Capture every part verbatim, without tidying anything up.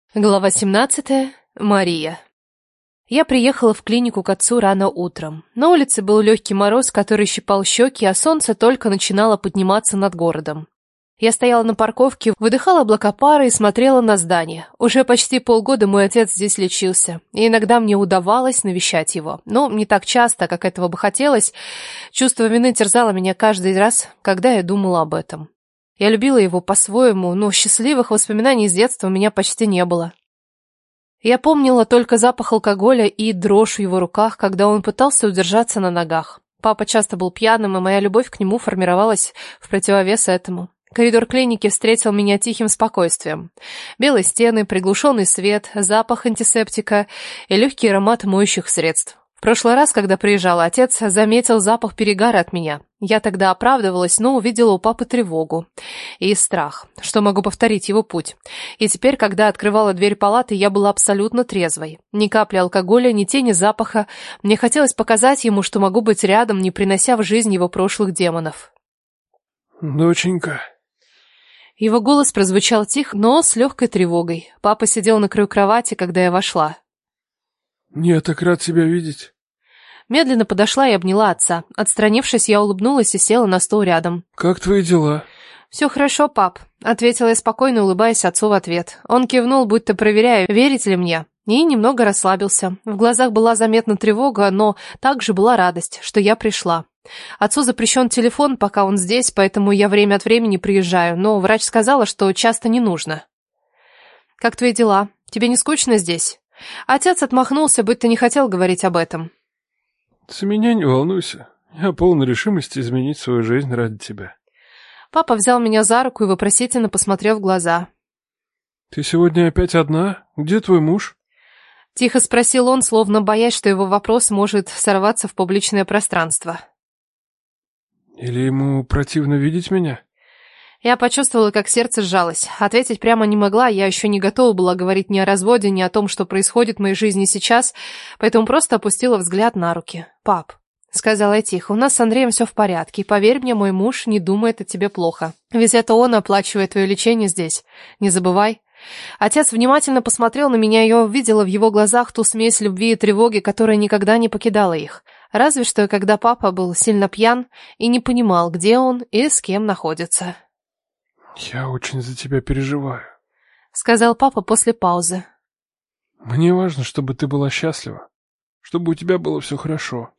Глава семнадцатая. Мария. Я приехала в клинику к отцу рано утром. На улице был легкий мороз, который щипал щеки, а солнце только начинало подниматься над городом. Я стояла на парковке, выдыхала облака пара и смотрела на здание. Уже почти полгода мой отец здесь лечился, и иногда мне удавалось навещать его. Но не так часто, как этого бы хотелось. Чувство вины терзало меня каждый раз, когда я думала об этом. Я любила его по-своему, но счастливых воспоминаний с детства у меня почти не было. Я помнила только запах алкоголя и дрожь в его руках, когда он пытался удержаться на ногах. Папа часто был пьяным, и моя любовь к нему формировалась в противовес этому. Коридор клиники встретил меня тихим спокойствием. Белые стены, приглушенный свет, запах антисептика и легкий аромат моющих средств. В прошлый раз, когда приезжал отец, заметил запах перегара от меня. Я тогда оправдывалась, но увидела у папы тревогу и страх, что могу повторить его путь. И теперь, когда открывала дверь палаты, я была абсолютно трезвой. Ни капли алкоголя, ни тени запаха. Мне хотелось показать ему, что могу быть рядом, не принося в жизнь его прошлых демонов. «Доченька». Его голос прозвучал тихо, но с легкой тревогой. Папа сидел на краю кровати, когда я вошла. «Я так рад тебя видеть». Медленно подошла и обняла отца. Отстранившись, я улыбнулась и села на стол рядом. «Как твои дела?» «Все хорошо, пап», — ответила я спокойно, улыбаясь отцу в ответ. Он кивнул, будто проверяя, верите ли мне, и немного расслабился. В глазах была заметна тревога, но также была радость, что я пришла. Отцу запрещен телефон, пока он здесь, поэтому я время от времени приезжаю, но врач сказала, что часто не нужно. «Как твои дела? Тебе не скучно здесь?» Отец отмахнулся, будто не хотел говорить об этом. «За меня не волнуйся. Я полон решимости изменить свою жизнь ради тебя». Папа взял меня за руку и вопросительно посмотрел в глаза. «Ты сегодня опять одна? Где твой муж?» Тихо спросил он, словно боясь, что его вопрос может сорваться в публичное пространство. «Или ему противно видеть меня?» Я почувствовала, как сердце сжалось. Ответить прямо не могла, я еще не готова была говорить ни о разводе, ни о том, что происходит в моей жизни сейчас, поэтому просто опустила взгляд на руки. «Пап», — сказала я тихо, — «у нас с Андреем все в порядке, и поверь мне, мой муж не думает о тебе плохо. Ведь это он оплачивает твое лечение здесь. Не забывай». Отец внимательно посмотрел на меня, и я увидела в его глазах ту смесь любви и тревоги, которая никогда не покидала их. Разве что, когда папа был сильно пьян и не понимал, где он и с кем находится. «Я очень за тебя переживаю», — сказал папа после паузы. «Мне важно, чтобы ты была счастлива, чтобы у тебя было все хорошо».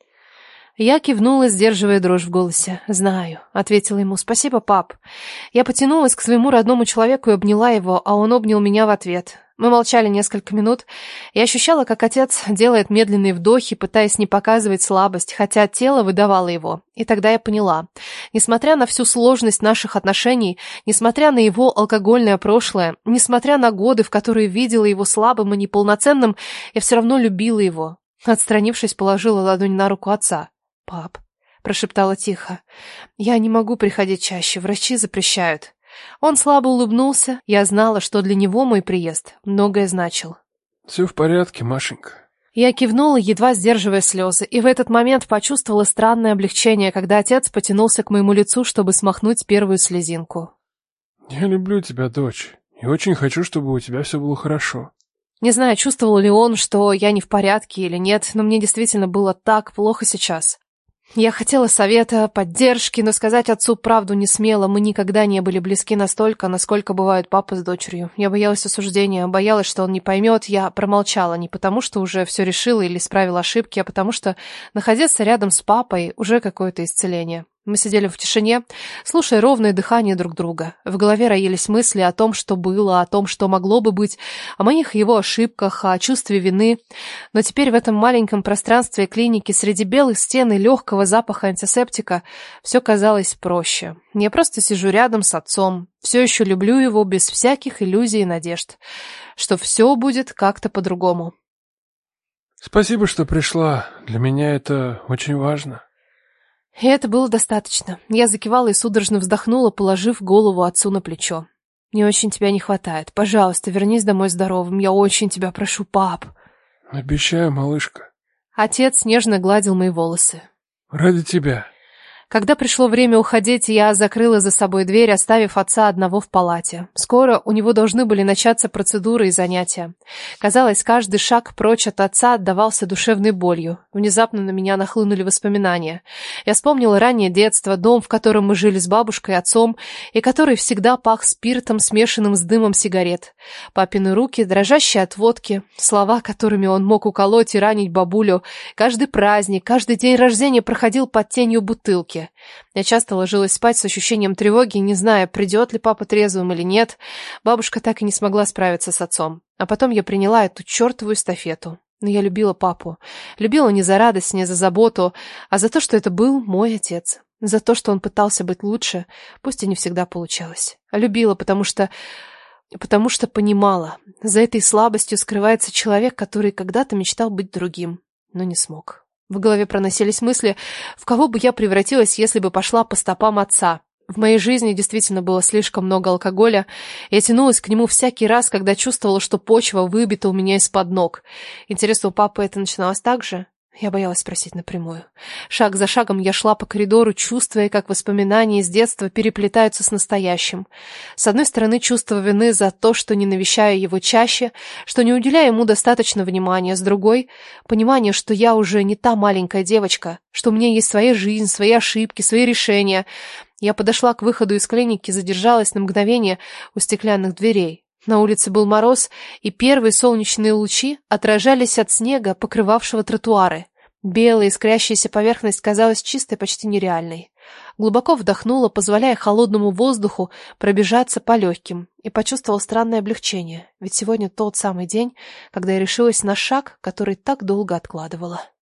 Я кивнула, сдерживая дрожь в голосе. «Знаю», — ответила ему. «Спасибо, пап». Я потянулась к своему родному человеку и обняла его, а он обнял меня в ответ. Мы молчали несколько минут. Я ощущала, как отец делает медленные вдохи, пытаясь не показывать слабость, хотя тело выдавало его. И тогда я поняла. Несмотря на всю сложность наших отношений, несмотря на его алкогольное прошлое, несмотря на годы, в которые видела его слабым и неполноценным, я все равно любила его. Отстранившись, положила ладонь на руку отца. «Пап», — прошептала тихо, — «я не могу приходить чаще, врачи запрещают». Он слабо улыбнулся. Я знала, что для него мой приезд многое значил. «Все в порядке, Машенька». Я кивнула, едва сдерживая слезы, и в этот момент почувствовала странное облегчение, когда отец потянулся к моему лицу, чтобы смахнуть первую слезинку. «Я люблю тебя, дочь, и очень хочу, чтобы у тебя все было хорошо». Не знаю, чувствовал ли он, что я не в порядке или нет, но мне действительно было так плохо сейчас. Я хотела совета, поддержки, но сказать отцу правду не смела. Мы никогда не были близки настолько, насколько бывают папа с дочерью. Я боялась осуждения, боялась, что он не поймет. Я промолчала не потому, что уже все решила или исправила ошибки, а потому что находиться рядом с папой уже какое-то исцеление. Мы сидели в тишине, слушая ровное дыхание друг друга. В голове роились мысли о том, что было, о том, что могло бы быть, о моих его ошибках, о чувстве вины. Но теперь в этом маленьком пространстве клиники среди белых стен и легкого запаха антисептика все казалось проще. Я просто сижу рядом с отцом, все еще люблю его без всяких иллюзий и надежд, что все будет как-то по-другому. «Спасибо, что пришла. Для меня это очень важно». И это было достаточно. Я закивала и судорожно вздохнула, положив голову отцу на плечо. «Мне очень тебя не хватает. Пожалуйста, вернись домой здоровым. Я очень тебя прошу, пап». «Обещаю, малышка». Отец нежно гладил мои волосы. «Ради тебя». Когда пришло время уходить, я закрыла за собой дверь, оставив отца одного в палате. Скоро у него должны были начаться процедуры и занятия. Казалось, каждый шаг прочь от отца отдавался душевной болью. Внезапно на меня нахлынули воспоминания. Я вспомнила раннее детство, дом, в котором мы жили с бабушкой и отцом, и который всегда пах спиртом, смешанным с дымом сигарет. Папины руки, дрожащие от водки, слова, которыми он мог уколоть и ранить бабулю. Каждый праздник, каждый день рождения проходил под тенью бутылки. Я часто ложилась спать с ощущением тревоги, не зная, придет ли папа трезвым или нет. Бабушка так и не смогла справиться с отцом. А потом я приняла эту чертову эстафету. Но я любила папу. Любила не за радость, не за заботу, а за то, что это был мой отец. За то, что он пытался быть лучше, пусть и не всегда получалось. А любила, потому что... потому что понимала. За этой слабостью скрывается человек, который когда-то мечтал быть другим, но не смог. В голове проносились мысли, в кого бы я превратилась, если бы пошла по стопам отца. В моей жизни действительно было слишком много алкоголя. Я тянулась к нему всякий раз, когда чувствовала, что почва выбита у меня из-под ног. Интересно, у папы это начиналось так же? Я боялась спросить напрямую. Шаг за шагом я шла по коридору, чувствуя, как воспоминания из детства переплетаются с настоящим. С одной стороны, чувство вины за то, что не навещаю его чаще, что не уделяю ему достаточно внимания. С другой, понимание, что я уже не та маленькая девочка, что у меня есть своя жизнь, свои ошибки, свои решения. Я подошла к выходу из клиники, задержалась на мгновение у стеклянных дверей. На улице был мороз, и первые солнечные лучи отражались от снега, покрывавшего тротуары. Белая искрящаяся поверхность казалась чистой, почти нереальной. Глубоко вдохнула, позволяя холодному воздуху пробежаться по легким, и почувствовала странное облегчение, ведь сегодня тот самый день, когда я решилась на шаг, который так долго откладывала.